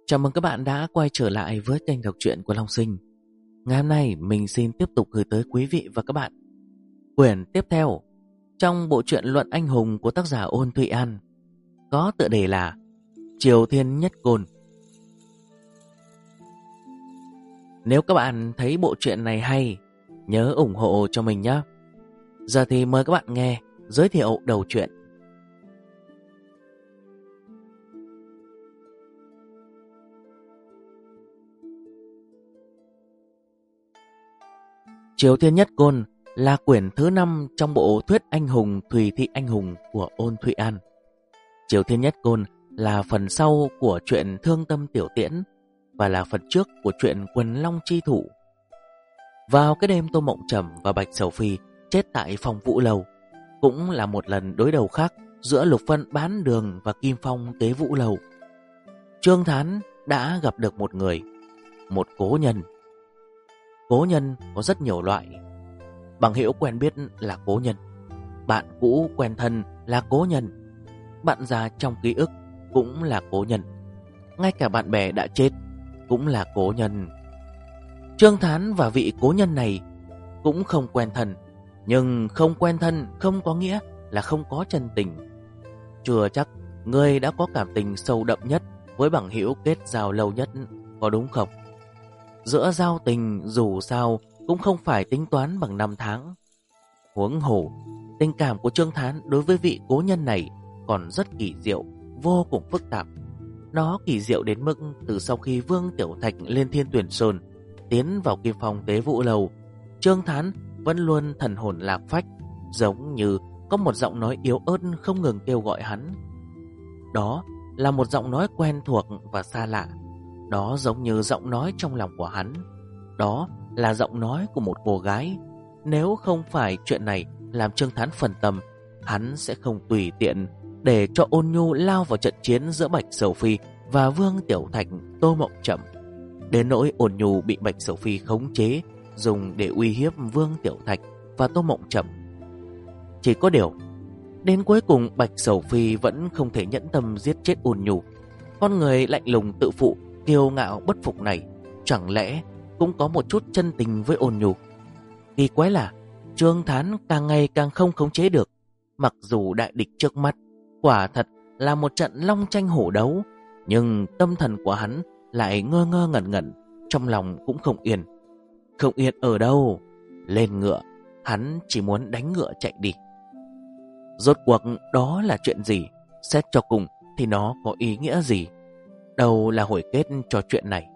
Chào mừng các bạn đã quay trở lại với kênh đọc truyện của Long Sinh. Ngày hôm nay mình xin tiếp tục gửi tới quý vị và các bạn quyển tiếp theo trong bộ truyện Luận Anh Hùng của tác giả Ôn Thụy An, có tựa đề là Triều Thiên Nhất Côn. Nếu các bạn thấy bộ truyện này hay, nhớ ủng hộ cho mình nhé. Giờ thì mời các bạn nghe giới thiệu đầu truyện. Triều Thiên Nhất Côn là quyển thứ 5 trong bộ Thuyết Anh Hùng Thùy Thị Anh Hùng của Ôn Thụy An. Triều Thiên Nhất Côn là phần sau của truyện Thương Tâm Tiểu Tiễn và là phần trước của truyện Quần Long Chi Thủ. Vào cái đêm Tô Mộng Trầm và Bạch Sầu Phi chết tại phòng Vũ Lầu, cũng là một lần đối đầu khác giữa Lục Vân Bán Đường và Kim Phong Tế Vũ Lầu. Trương Thán đã gặp được một người, một cố nhân. Cố nhân có rất nhiều loại. Bằng hữu quen biết là cố nhân, bạn cũ quen thân là cố nhân, bạn già trong ký ức cũng là cố nhân, ngay cả bạn bè đã chết cũng là cố nhân. Trương Thán và vị cố nhân này cũng không quen thân, nhưng không quen thân không có nghĩa là không có chân tình. Chưa chắc người đã có cảm tình sâu đậm nhất với bằng hữu kết giao lâu nhất, có đúng không? Giữa giao tình dù sao cũng không phải tính toán bằng năm tháng. Huống hồ, tình cảm của Trương Thán đối với vị cố nhân này còn rất kỳ diệu, vô cùng phức tạp. Nó kỳ diệu đến mức từ sau khi Vương Tiểu Thạch lên Thiên Tuyển Sơn tiến vào Kim Phong Tế Vũ Lầu, Trương Thán vẫn luôn thần hồn lạc phách, giống như có một giọng nói yếu ớt không ngừng kêu gọi hắn. Đó là một giọng nói quen thuộc và xa lạ. Đó giống như giọng nói trong lòng của hắn. Đó là giọng nói của một cô gái. Nếu không phải chuyện này làm Trương Thán phân tâm, hắn sẽ không tùy tiện để cho Ôn Nhu lao vào trận chiến giữa Bạch Sầu Phi và Vương Tiểu Thạch, Tô Mộng Trầm. Đến nỗi Ôn Nhu bị Bạch Sầu Phi khống chế, dùng để uy hiếp Vương Tiểu Thạch và Tô Mộng Trầm. Chỉ có điều, đến cuối cùng Bạch Sầu Phi vẫn không thể nhẫn tâm giết chết Ôn Nhu. Con người lạnh lùng tự phụ, kiêu ngạo bất phục này chẳng lẽ cũng có một chút chân tình với Ôn Nhu? Kỳ quái là Trương Thán càng ngày càng không khống chế được. Mặc dù đại địch trước mắt quả thật là một trận long tranh hổ đấu, nhưng tâm thần của hắn lại ngơ ngơ ngẩn ngẩn, trong lòng cũng không yên. Không yên ở đâu? Lên ngựa, hắn chỉ muốn đánh ngựa chạy đi. Rốt cuộc đó là chuyện gì? Xét cho cùng thì nó có ý nghĩa gì? Đâu là hồi kết cho chuyện này?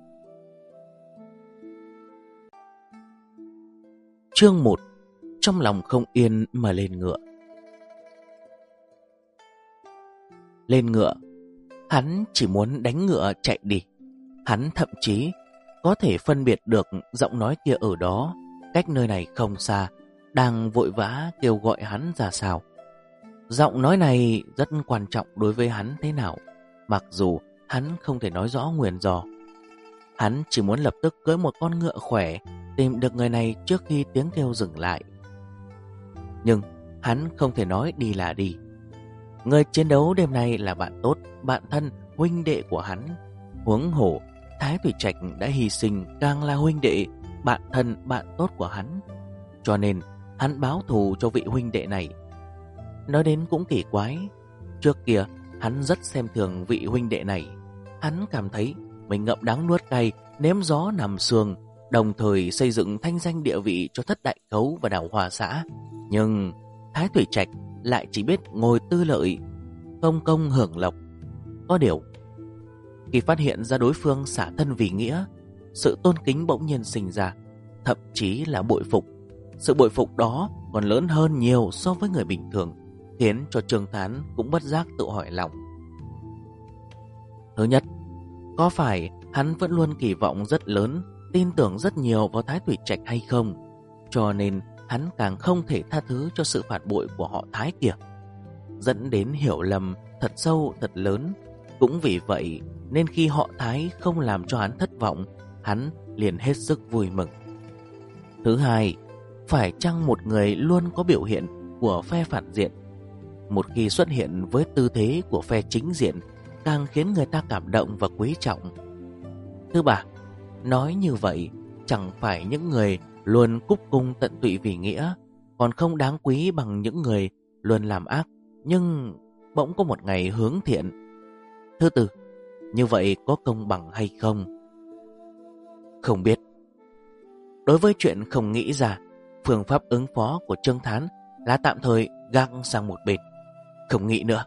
Chương 1. Trong lòng không yên mà lên ngựa. Lên ngựa, hắn chỉ muốn đánh ngựa chạy đi. Hắn thậm chí có thể phân biệt được giọng nói kia ở đó, cách nơi này không xa, đang vội vã kêu gọi hắn ra sao. Giọng nói này rất quan trọng đối với hắn thế nào, mặc dù hắn không thể nói rõ nguyên do. Hắn chỉ muốn lập tức cưỡi một con ngựa khỏe, tìm được người này trước khi tiếng kêu dừng lại. Nhưng hắn không thể nói đi là đi. Người chiến đấu đêm nay là bạn tốt, bạn thân, huynh đệ của hắn. Huống hồ, Thái Thủy Trạch đã hy sinh, càng là huynh đệ, bạn thân, bạn tốt của hắn. Cho nên hắn báo thù cho vị huynh đệ này. Nói đến cũng kỳ quái, trước kia hắn rất xem thường vị huynh đệ này. Hắn cảm thấy mình ngậm đắng nuốt cay, nếm gió nằm xương, đồng thời xây dựng thanh danh địa vị cho Thất Đại Cấu và Đảo Hòa Xã. Nhưng Thái Thủy Trạch lại chỉ biết ngồi tư lợi, không công hưởng lộc. Có điều, khi phát hiện ra đối phương xả thân vì nghĩa, sự tôn kính bỗng nhiên sinh ra, thậm chí là bội phục. Sự bội phục đó còn lớn hơn nhiều so với người bình thường, khiến cho Trương Thán cũng bất giác tự hỏi lòng. Thứ nhất, có phải hắn vẫn luôn kỳ vọng rất lớn, tin tưởng rất nhiều vào Thái Thủy Trạch hay không? Cho nên hắn càng không thể tha thứ cho sự phản bội của họ Thái kia, dẫn đến hiểu lầm thật sâu thật lớn. Cũng vì vậy nên khi họ Thái không làm cho hắn thất vọng, hắn liền hết sức vui mừng. Thứ hai, phải chăng một người luôn có biểu hiện của phe phản diện, một khi xuất hiện với tư thế của phe chính diện càng khiến người ta cảm động và quý trọng. Thứ ba, nói như vậy chẳng phải những người luôn cúc cung tận tụy vì nghĩa còn không đáng quý bằng những người luôn làm ác nhưng bỗng có một ngày hướng thiện. Thứ tư, như vậy có công bằng hay không? Không biết. Đối với chuyện không nghĩ ra, phương pháp ứng phó của Trương Thán là tạm thời gác sang một bên, không nghĩ nữa.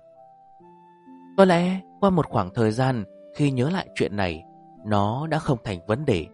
Có lẽ qua một khoảng thời gian, khi nhớ lại chuyện này, nó đã không thành vấn đề.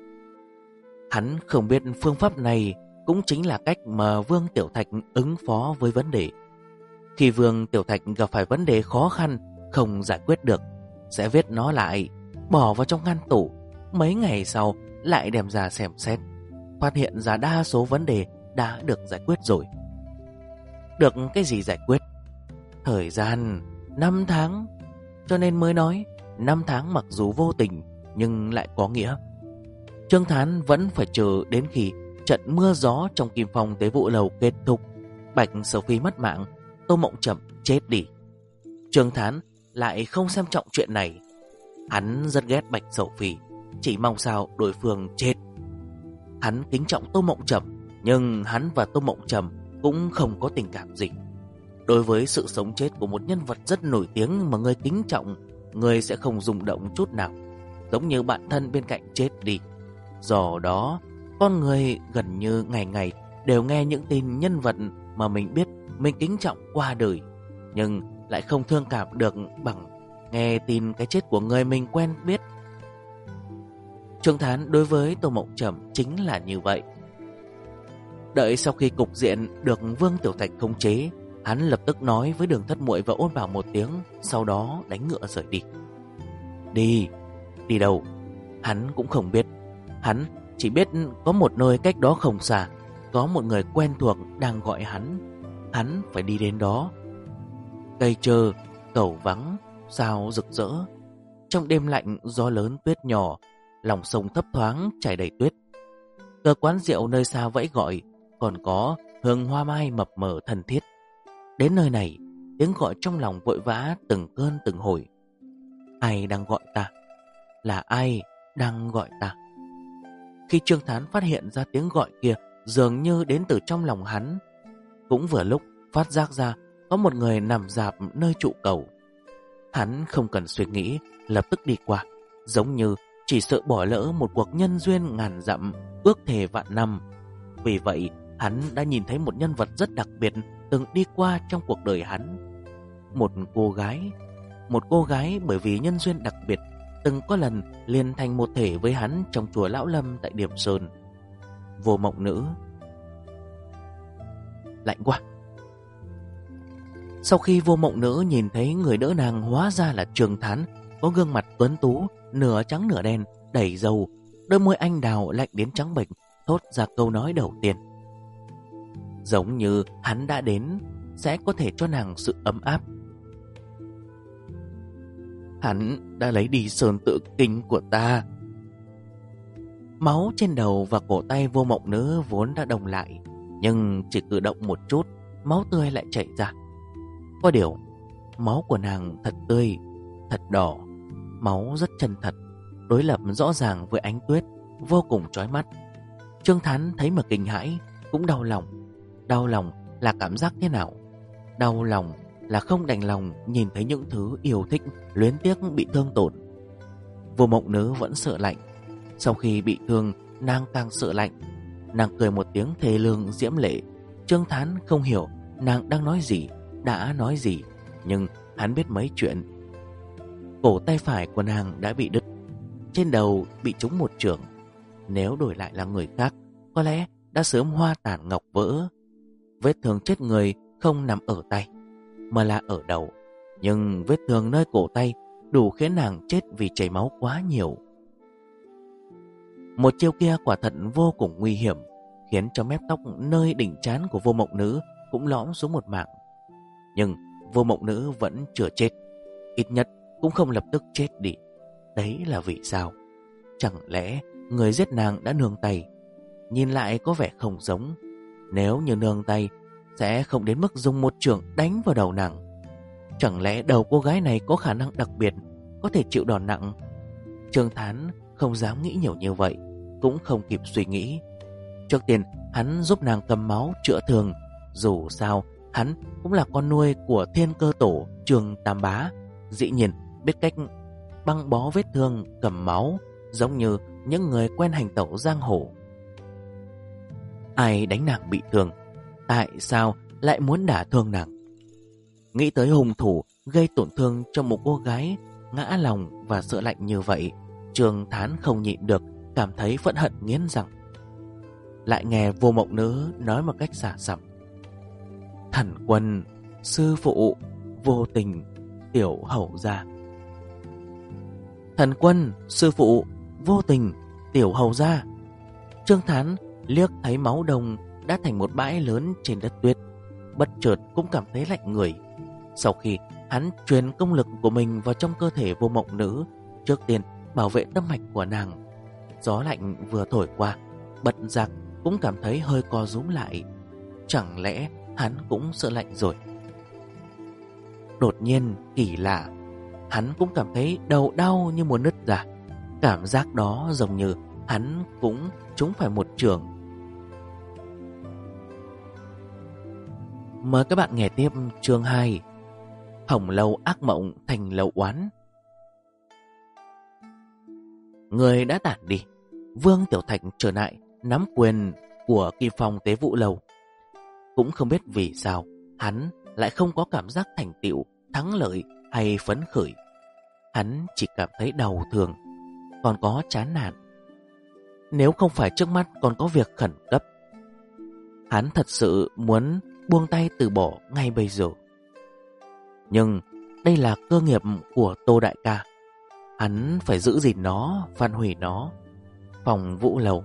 Hắn không biết phương pháp này cũng chính là cách mà Vương Tiểu Thạch ứng phó với vấn đề. Khi Vương Tiểu Thạch gặp phải vấn đề khó khăn không giải quyết được, sẽ viết nó lại, bỏ vào trong ngăn tủ. Mấy ngày sau lại đem ra xem xét, phát hiện ra đa số vấn đề đã được giải quyết rồi. Được cái gì giải quyết? Thời gian 5 tháng. Cho nên mới nói 5 tháng mặc dù vô tình nhưng lại có nghĩa. Trương Thán vẫn phải chờ đến khi trận mưa gió trong Kim Phong Tế Vụ Lầu kết thúc, Bạch Sở Phi mất mạng, Tô Mộng Trầm chết đi. Trương Thán lại không xem trọng chuyện này. Hắn rất ghét Bạch Sở Phi, chỉ mong sao đối phương chết. Hắn kính trọng Tô Mộng Trầm, nhưng hắn và Tô Mộng Trầm cũng không có tình cảm gì. Đối với sự sống chết của một nhân vật rất nổi tiếng mà người kính trọng, người sẽ không rung động chút nào, giống như bạn thân bên cạnh chết đi. Do đó, con người gần như ngày ngày đều nghe những tin nhân vật mà mình biết, mình kính trọng qua đời, nhưng lại không thương cảm được bằng nghe tin cái chết của người mình quen biết. Trương Thán đối với Tô Mộng Trầm chính là như vậy. Đợi sau khi cục diện được Vương Tiểu Thạch khống chế, hắn lập tức nói với Đường Thất Muội và Ôn Bảo một tiếng, sau đó đánh ngựa rời đi. Đi đâu? Hắn cũng không biết. Hắn chỉ biết có một nơi cách đó không xa, có một người quen thuộc đang gọi hắn phải đi đến đó. Cây trơ, cầu vắng, sao rực rỡ. Trong đêm lạnh, gió lớn tuyết nhỏ, lòng sông thấp thoáng chảy đầy tuyết. Cờ quán rượu nơi xa vẫy gọi, còn có hương hoa mai mập mờ thân thiết. Đến nơi này, tiếng gọi trong lòng vội vã từng cơn từng hồi. Ai đang gọi ta? Là ai đang gọi ta? Khi Trương Thán phát hiện ra tiếng gọi kia dường như đến từ trong lòng hắn, cũng vừa lúc phát giác ra có một người nằm rạp nơi trụ cầu. Hắn không cần suy nghĩ, lập tức đi qua, giống như chỉ sợ bỏ lỡ một cuộc nhân duyên ngàn dặm, ước thề vạn năm. Vì vậy, hắn đã nhìn thấy một nhân vật rất đặc biệt từng đi qua trong cuộc đời hắn. Một cô gái bởi vì nhân duyên đặc biệt từng có lần liền thành một thể với hắn trong chùa Lão Lâm tại Điểm Sơn. Vô Mộng Nữ. Lạnh quá. Sau khi Vô Mộng Nữ nhìn thấy người đỡ nàng hóa ra là Trương Thán, có gương mặt tuấn tú, nửa trắng nửa đen, đầy râu, đôi môi anh đào lạnh đến trắng bệch, thốt ra câu nói đầu tiên. Giống như hắn đã đến sẽ có thể cho nàng sự ấm áp. Hắn đã lấy đi sơn tự kinh của ta. Máu trên đầu và cổ tay Vô Mộng Nữ vốn đã đông lại, nhưng chỉ cử động một chút, máu tươi lại chảy ra. Có điều, máu của nàng thật tươi, thật đỏ, máu rất chân thật, đối lập rõ ràng với ánh tuyết, vô cùng chói mắt. Trương Thán thấy mà kinh hãi, cũng đau lòng. Đau lòng là cảm giác thế nào? Đau lòng là không đành lòng nhìn thấy những thứ yêu thích luyến tiếc bị thương tổn. Vô Mộng Nữ vẫn sợ lạnh. Sau khi bị thương, nàng càng sợ lạnh. Nàng cười một tiếng thê lương diễm lệ. Trương Thán không hiểu nàng đang nói gì, đã nói gì, nhưng hắn biết mấy chuyện. Cổ tay phải của nàng đã bị đứt, trên đầu bị trúng một chưởng. Nếu đổi lại là người khác, có lẽ đã sớm hoa tàn ngọc vỡ. Vết thương chết người không nằm ở tay, mà là ở đầu. Nhưng vết thương nơi cổ tay đủ khiến nàng chết vì chảy máu quá nhiều. Một chiêu kia quả thật vô cùng nguy hiểm, khiến cho mép tóc nơi đỉnh trán của Vô Mộng Nữ cũng lõm xuống một mảng. Nhưng Vô Mộng Nữ vẫn chưa chết, ít nhất cũng không lập tức chết đi. Đấy là vì sao? Chẳng lẽ người giết nàng đã nương tay? Nhìn lại có vẻ không giống. Nếu như nương tay, sẽ không đến mức dùng một chưởng đánh vào đầu nàng. Chẳng lẽ đầu cô gái này có khả năng đặc biệt, có thể chịu đòn nặng? Trương Thán không dám nghĩ nhiều như vậy, cũng không kịp suy nghĩ. Trước tiên hắn giúp nàng cầm máu chữa thương. Dù sao hắn cũng là con nuôi của Thiên Cơ Tổ Trương Tam Bá, dĩ nhiên biết cách băng bó vết thương, cầm máu, giống như những người quen hành tẩu giang hồ. Ai đánh nàng bị thương? Tại sao lại muốn đả thương nàng? Nghĩ tới hung thủ gây tổn thương cho một cô gái ngã lòng và sợ lạnh như vậy, Trương Thán không nhịn được, cảm thấy phẫn hận nghiến răng. Lại nghe Vô Mộng Nữ nói một cách xả sẩm: Thần Quân, sư phụ, vô tình, tiểu hầu gia. Thần Quân, sư phụ, vô tình, tiểu hầu gia. Trương Thán liếc thấy máu đông đã thành một bãi lớn trên đất tuyết, bất chợt cũng cảm thấy lạnh người. Sau khi hắn truyền công lực của mình vào trong cơ thể Vô Mộng Nữ, trước tiên bảo vệ tâm mạch của nàng, gió lạnh vừa thổi qua, bất giác cũng cảm thấy hơi co rúm lại. Chẳng lẽ hắn cũng sợ lạnh rồi? Đột nhiên kỳ lạ, hắn cũng cảm thấy đầu đau như muốn nứt ra. Cảm giác đó giống như hắn cũng trúng phải một chưởng. Mời các bạn nghe tiếp chương 2: Hồng Lâu ác mộng thành lâu oán. Người đã tản đi, Vương Tiểu Thạch trở lại nắm quyền của Kim Phong Tế Vũ Lâu. Cũng không biết vì sao hắn lại không có cảm giác thành tựu, thắng lợi hay phấn khởi. Hắn chỉ cảm thấy đau thương, còn có chán nản. Nếu không phải trước mắt còn có việc khẩn cấp, hắn thật sự muốn buông tay từ bỏ ngay bây giờ. Nhưng đây là cơ nghiệp của Tô đại ca, hắn phải giữ gìn nó, phản hủy nó. Phong Vũ Lầu.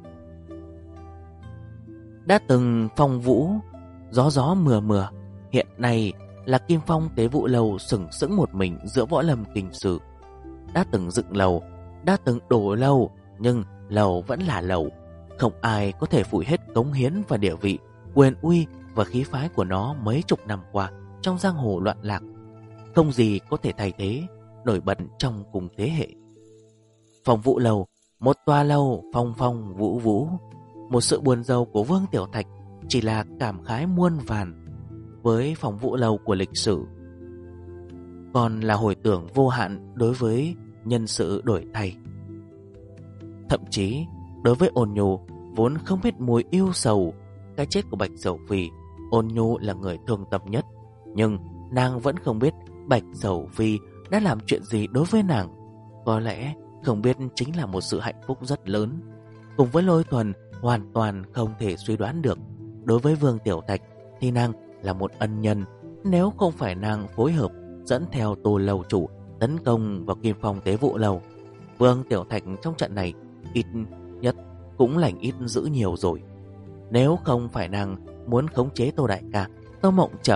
Đã từng Phong Vũ, gió gió mưa mưa, hiện nay là Kim Phong Tế Vũ Lầu sừng sững một mình giữa võ lâm kinh sử. Đã từng dựng lầu, đã từng đổ lâu, nhưng lầu vẫn là lầu. Không ai có thể phủi hết cống hiến và địa vị, quyền uy và khí phái của nó mấy chục năm qua trong giang hồ loạn lạc. Không gì có thể thay thế, nổi bật trong cùng thế hệ. Phong Vũ Lầu, một tòa lâu phong phong vũ vũ. Một sự buồn rầu của Vương Tiểu Thạch chỉ là cảm khái muôn vàn với Phong Vũ Lầu của lịch sử, còn là hồi tưởng vô hạn đối với nhân sự đổi thay. Thậm chí đối với Ôn Nhu vốn không biết mùi yêu sầu cái chết của Bạch Sầu Phi, Ôn Nhu là người thương tâm nhất, nhưng nàng vẫn không biết Bạch Sầu Phi đã làm chuyện gì đối với nàng. Có lẽ không biết chính là một sự hạnh phúc rất lớn. Cùng với Lôi Thuần hoàn toàn không thể suy đoán được. Đối với Vương Tiểu Thạch thì nàng là một ân nhân. Nếu không phải nàng phối hợp dẫn theo Tô Lầu chủ tấn công vào Kim Phong Tế Vũ Lầu, Vương Tiểu Thạch trong trận này ít nhất cũng lành ít dữ nhiều rồi. Nếu không phải nàng muốn khống chế Tô đại ca, Tô Mộng Trầm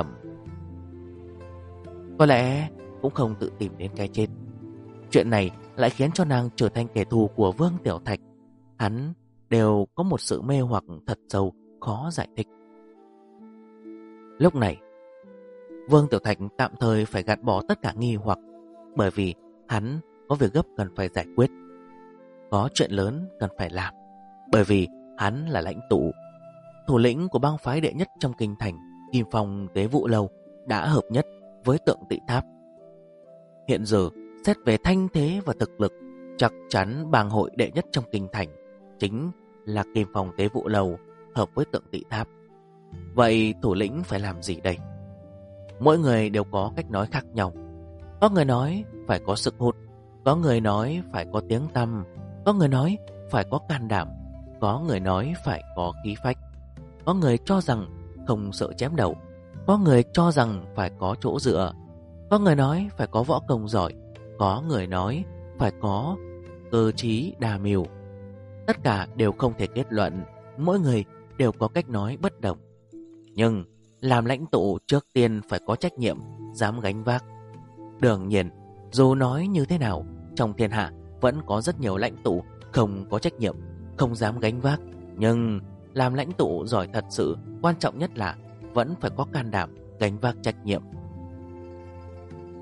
có lẽ cũng không tự tìm đến cái chết. Chuyện này lại khiến cho nàng trở thành kẻ thù của Vương Tiểu Thạch. Hắn đều có một sự mê hoặc thật sâu, khó giải thích. Lúc này, Vương Tiểu Thạch tạm thời phải gạt bỏ tất cả nghi hoặc, bởi vì hắn có việc gấp cần phải giải quyết, có chuyện lớn cần phải làm. Bởi vì hắn là lãnh tụ, thủ lĩnh của bang phái đệ nhất trong kinh thành. Kim Phong Tế Vũ Lâu đã hợp nhất với Tượng Tị Tháp. Hiện giờ xét về thanh thế và thực lực, chắc chắn bang hội đệ nhất trong kinh thành chính là Kim Phong Tế Vũ Lâu hợp với Tượng Tị Tháp. Vậy thủ lĩnh phải làm gì đây? Mỗi người đều có cách nói khác nhau. Có người nói phải có sức hút, có người nói phải có tiếng tăm, có người nói phải có can đảm, có người nói phải có khí phách, có người cho rằng không sợ chém đầu, có người cho rằng phải có chỗ dựa, có người nói phải có võ công giỏi, có người nói phải có cơ trí đa mưu. Tất cả đều không thể kết luận, mỗi người đều có cách nói bất đồng. Nhưng làm lãnh tụ trước tiên phải có trách nhiệm, dám gánh vác. Đương nhiên, dù nói như thế nào, trong thiên hạ vẫn có rất nhiều lãnh tụ không có trách nhiệm, không dám gánh vác. Nhưng làm lãnh tụ giỏi thật sự, quan trọng nhất là vẫn phải có can đảm gánh vác trách nhiệm.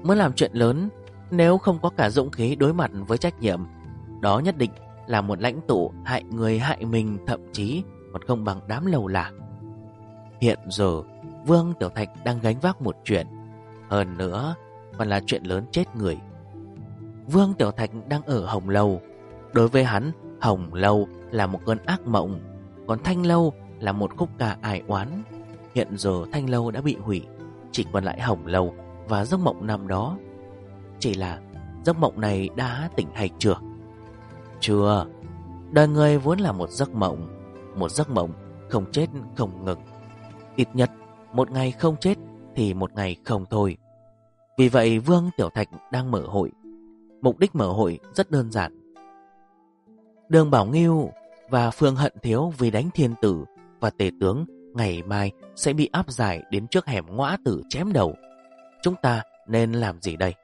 Muốn làm chuyện lớn, nếu không có cả dũng khí đối mặt với trách nhiệm, đó nhất định là một lãnh tụ hại người hại mình, thậm chí còn không bằng đám lầu là. Hiện giờ Vương Tiểu Thạch đang gánh vác một chuyện, hơn nữa còn là chuyện lớn chết người. Vương Tiểu Thạch đang ở Hồng Lâu. Đối với hắn, Hồng Lâu là một cơn ác mộng, còn Thanh Lâu là một khúc ca ai oán. Hiện giờ Thanh Lâu đã bị hủy, chỉ còn lại Hồng Lâu và giấc mộng năm đó. Chỉ là giấc mộng này đã tỉnh hay chưa? Chưa. Đời người vốn là một giấc mộng không chết không ngừng. Ít nhất một ngày không chết thì một ngày không thôi. Vì vậy Vương Tiểu Thạch đang mở hội. Mục đích mở hội rất đơn giản. Đường Bảo Nghiêu và Phương Hận Thiếu vì đánh thiên tử và tể tướng ngày mai sẽ bị áp giải đến trước hẻm ngõa tử chém đầu. Chúng ta nên làm gì đây?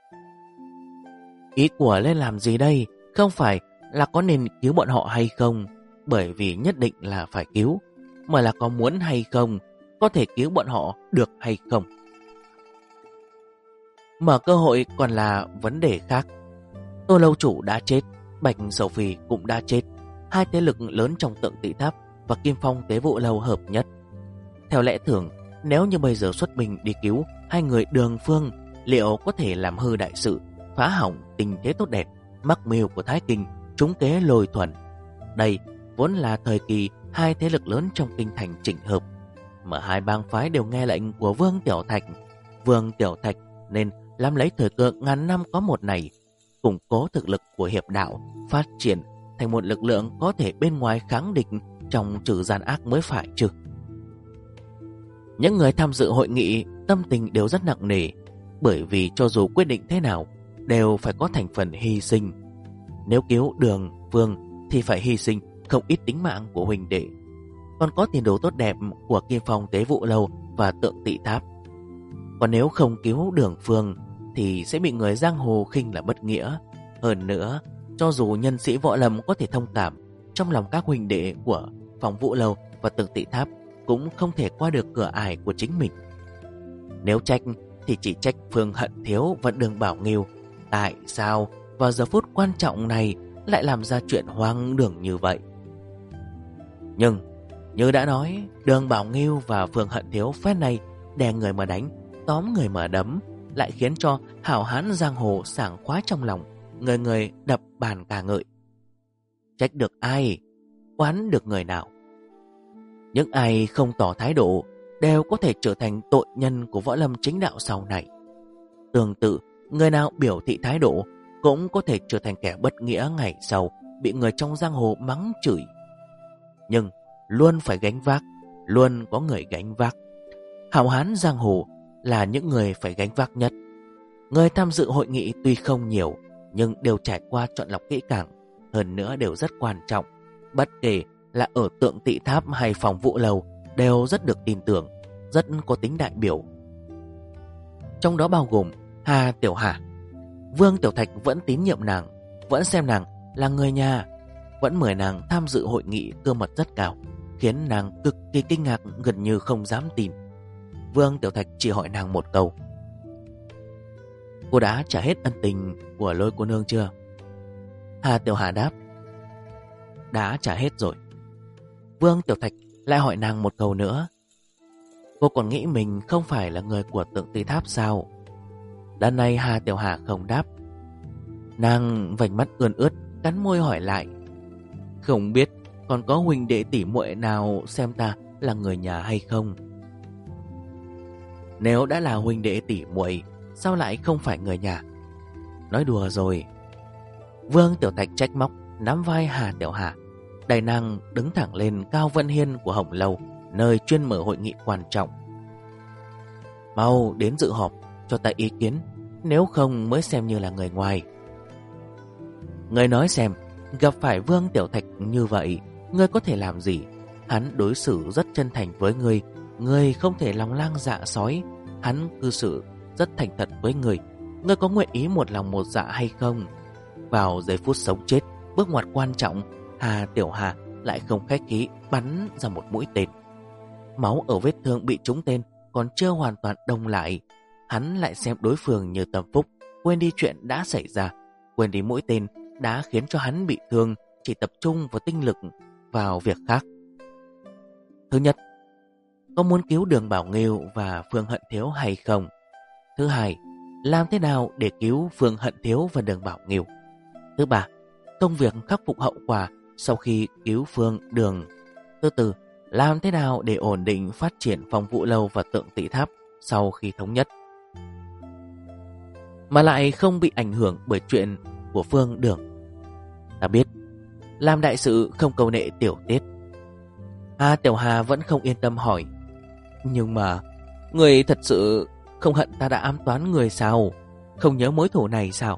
Ý của nên làm gì đây không phải là có nên cứu bọn họ hay không, bởi vì nhất định là phải cứu, mà là có muốn hay không, có thể cứu bọn họ được hay không. Mở cơ hội còn là vấn đề khác. Tô lâu chủ đã chết, Bạch Sầu Phi cũng đã chết. Hai thế lực lớn trong Tượng Tị Tháp và Kim Phong Tế Vụ Lâu hợp nhất. Theo lẽ thường, nếu như bây giờ xuất binh đi cứu hai người Đường Phương, liệu có thể làm hư đại sự, phá hỏng tình thế tốt đẹp, mắc mưu của Thái Kinh, trúng kế Lôi Thuần. Đây vốn là thời kỳ hai thế lực lớn trong kinh thành chỉnh hợp, mà hai bang phái đều nghe lệnh của Vương Tiểu Thạch. Vương Tiểu Thạch nên làm lấy thời cơ ngàn năm có một này, củng cố thực lực của hiệp đạo, phát triển thành một lực lượng có thể bên ngoài kháng địch trong trừ gian ác mới phải chứ. Những người tham dự hội nghị tâm tình đều rất nặng nề, bởi vì cho dù quyết định thế nào đều phải có thành phần hy sinh. Nếu cứu Đường Phương thì phải hy sinh không ít tính mạng của huynh đệ, còn có tiền đồ tốt đẹp của Kim Phong Tế Vụ Lâu và Tượng Tị Tháp. Còn nếu không cứu Đường Phương thì sẽ bị người giang hồ khinh là bất nghĩa. Hơn nữa, cho dù nhân sĩ võ lâm có thể thông cảm, trong lòng các huynh đệ của Phong Vũ Lâu và Tượng Tị Tháp cũng không thể qua được cửa ải của chính mình. Nếu trách thì chỉ trách Phương Hận Thiếu và Đường Bảo Nghiêu. Tại sao vào giờ phút quan trọng này lại làm ra chuyện hoang đường như vậy? Nhưng như đã nói, Đường Bảo Nghiêu và Phương Hận Thiếu phen này đè người mà đánh, tóm người mà đấm, lại khiến cho hảo hán giang hồ sảng khoái trong lòng, người người đập bàn ca ngợi. Trách được ai, oán được người nào? Những ai không tỏ thái độ đều có thể trở thành tội nhân của võ lâm chính đạo sau này. Tương tự, người nào biểu thị thái độ cũng có thể trở thành kẻ bất nghĩa ngày sau, bị người trong giang hồ mắng chửi. Nhưng luôn phải gánh vác, luôn có người gánh vác. Hảo hán giang hồ là những người phải gánh vác nhất. Người tham dự hội nghị tuy không nhiều, nhưng đều trải qua chọn lọc kỹ càng, hơn nữa đều rất quan trọng. Bất kể là ở Tượng Tị Tháp hay Phong Vũ Lâu đều rất được tin tưởng, rất có tính đại biểu. Trong đó bao gồm Hà Tiểu Hà. Vương Tiểu Thạch vẫn tín nhiệm nàng, vẫn xem nàng là người nhà, vẫn mời nàng tham dự hội nghị cơ mật rất cao, khiến nàng cực kỳ kinh ngạc, gần như không dám tin. Vương Tiểu Thạch chỉ hỏi nàng một câu: cô đã trả hết ân tình của Lôi cô nương chưa? Hà Tiểu Hà đáp: đã trả hết rồi. Vương Tiểu Thạch lại hỏi nàng một câu nữa: cô còn nghĩ mình không phải là người của Tượng Tị Tháp sao? Lần này Hà Tiểu Hà không đáp. Nàng vành mắt ươn ướt, cắn môi hỏi lại: không biết còn có huynh đệ tỷ muội nào xem ta là người nhà hay không? Nếu đã là huynh đệ tỷ muội, sao lại không phải người nhà? Nói đùa rồi. Vương Tiểu Thạch trách móc, nắm vai Hà Tiểu Hà, đẩy nàng đứng thẳng lên cao vân hiên của Hồng Lâu, nơi chuyên mở hội nghị quan trọng. Mau đến dự họp, cho ta ý kiến, nếu không mới xem như là người ngoài. Người nói xem, gặp phải Vương Tiểu Thạch như vậy, ngươi có thể làm gì? Hắn đối xử rất chân thành với ngươi, ngươi không thể lòng lang dạ sói. Hắn cư xử rất thành thật với ngươi, ngươi có nguyện ý một lòng một dạ hay không? Vào giây phút sống chết, bước ngoặt quan trọng, Hà Tiểu Hà lại không khách khí bắn ra một mũi tên. Máu ở vết thương bị trúng tên còn chưa hoàn toàn đông lại. hắn lại xem đối phương như tâm phúc, quên đi chuyện đã xảy ra, quên đi mũi tên đã khiến cho hắn bị thương, chỉ tập trung vào tinh lực vào việc khác. Thứ nhất, có muốn cứu Đường Bảo Nghiêu và Phương Hận Thiếu hay không? Thứ hai, làm thế nào để cứu Phương Hận Thiếu và Đường Bảo Nghiêu? Thứ ba, công việc khắc phục hậu quả sau khi cứu Phương Đường. Thứ tư, làm thế nào để ổn định phát triển Phong Vũ Lâu và Tượng Tỵ Tháp sau khi thống nhất, mà lại không bị ảnh hưởng bởi chuyện của Phương Đường. Ta biết, làm đại sự không câu nệ tiểu tiết. Hà Tiểu Hà vẫn không yên tâm hỏi, nhưng mà người thật sự không hận ta đã ám toán người sao? Không nhớ mối thù này sao?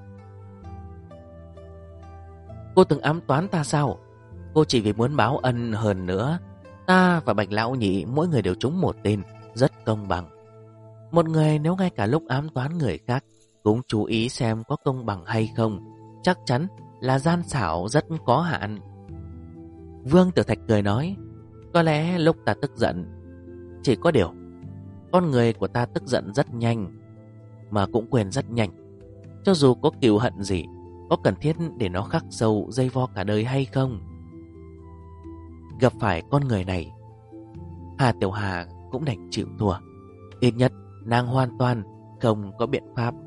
Cô từng ám toán ta sao? Cô chỉ vì muốn báo ân. Hơn nữa, ta và Bạch Lão Nhị mỗi người đều trúng một tên, rất công bằng. Một người nếu ngay cả lúc ám toán người khác cũng chú ý xem có công bằng hay không, chắc chắn là gian xảo rất có hạn. Vương Tử Thạch cười nói, có lẽ lúc ta tức giận, chỉ có điều con người của ta tức giận rất nhanh, mà cũng quên rất nhanh. Cho dù có cừu hận gì, có cần thiết để nó khắc sâu dây vo cả đời hay không? Gặp phải con người này, Hà Tiểu Hà cũng đành chịu thua. Ít nhất nàng hoàn toàn không có biện pháp